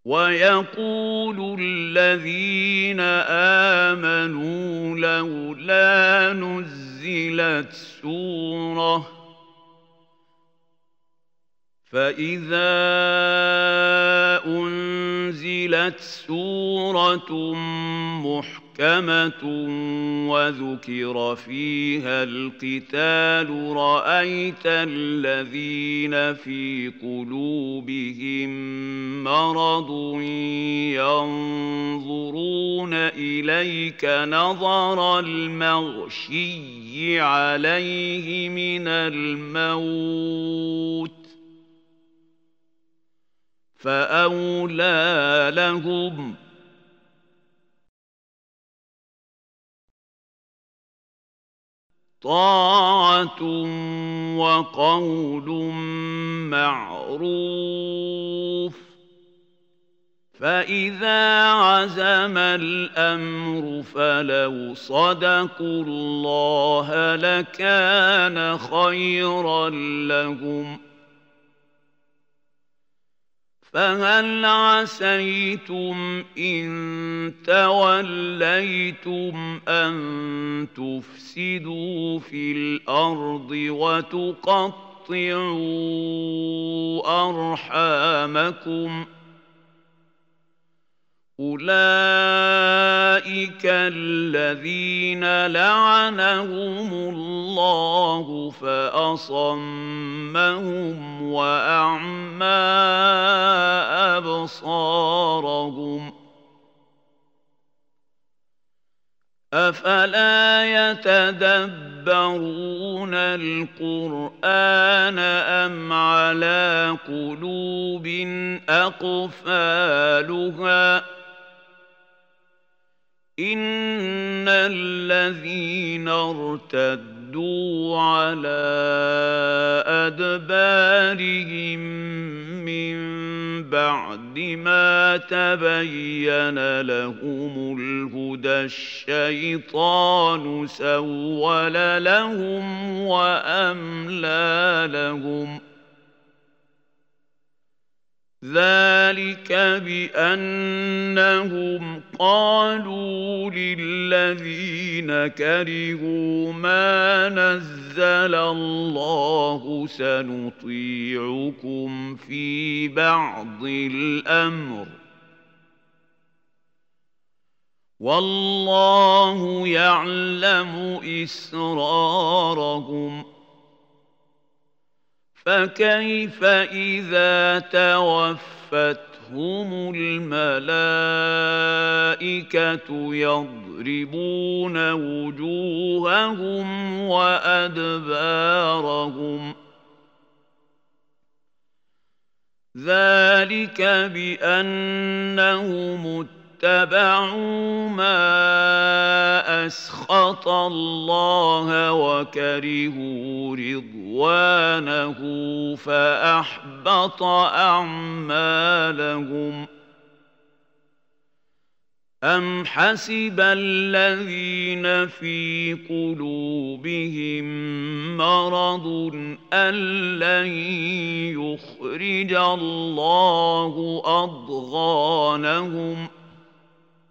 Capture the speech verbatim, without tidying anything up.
ويقول الذين آمنوا لولا نزلت سورة فإذا أنزلت سورة محكمة وذكر فيها القتال رأيت الذين في قلوبهم مرض ينظرون إليك نظر المغشي عليه من الموت فأولى لهم طاعة وقول معروف فإذا عزم الأمر فلو صدقوا الله لكان خيرا لهم فهل عسيتم إن توليتم أن تفسدوا في الأرض وتقطعوا أرحامكم أولئك الذين لعنهم الله فأصمهم وأعمى أبصارهم أفلا يتدبرون القرآن أم على قلوب أقفالها إن الذين ارتدوا على أدبارهم من بعد ما تبين لهم الهدى الشيطان سول لهم وأملى لهم ذلك بأنهم قالوا للذين كرهوا ما نزل الله سنطيعكم في بعض الأمر والله يعلم إسرارهم فكيف إذا توفتهم الملائكة يضربون وجوههم وأدبارهم ذلك بأنهم اتبعوا ما أسخط الله وكرهوا رضوانه فأحبط أعمالهم أم حسب الذين في قلوبهم مرض أن لن يخرج الله أضغانهم